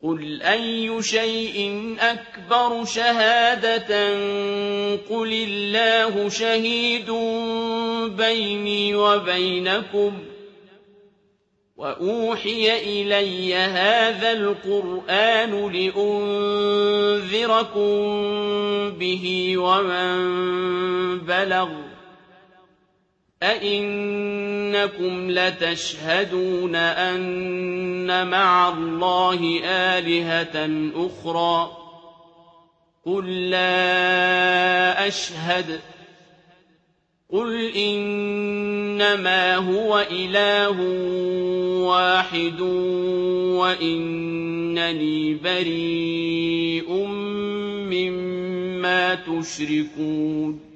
قُلْ أَيُّ شَيْءٍ أَكْبَرُ شَهَادَةً قُلِ اللَّهُ شَهِيدٌ بَيْنِي وَبَيْنَكُمْ ۚ وَأُوحِيَ إِلَيَّ هَٰذَا الْقُرْآنُ لِأُنذِرَكُم بِهِ وَمَن بَلَغَ ۚ أَئِنَّكُمْ لَتَشْهَدُونَ أَنَّ مَعَ اللَّهِ آلِهَةً أُخْرَىٰ ۚ قُل لَّا أَشْهَدُ ۚ قُلْ إِنَّمَا هُوَ إِلَٰهٌ وَاحِدٌ وَإِنَّنِي بَرِيءٌ مِّمَّا تُشْرِكُونَ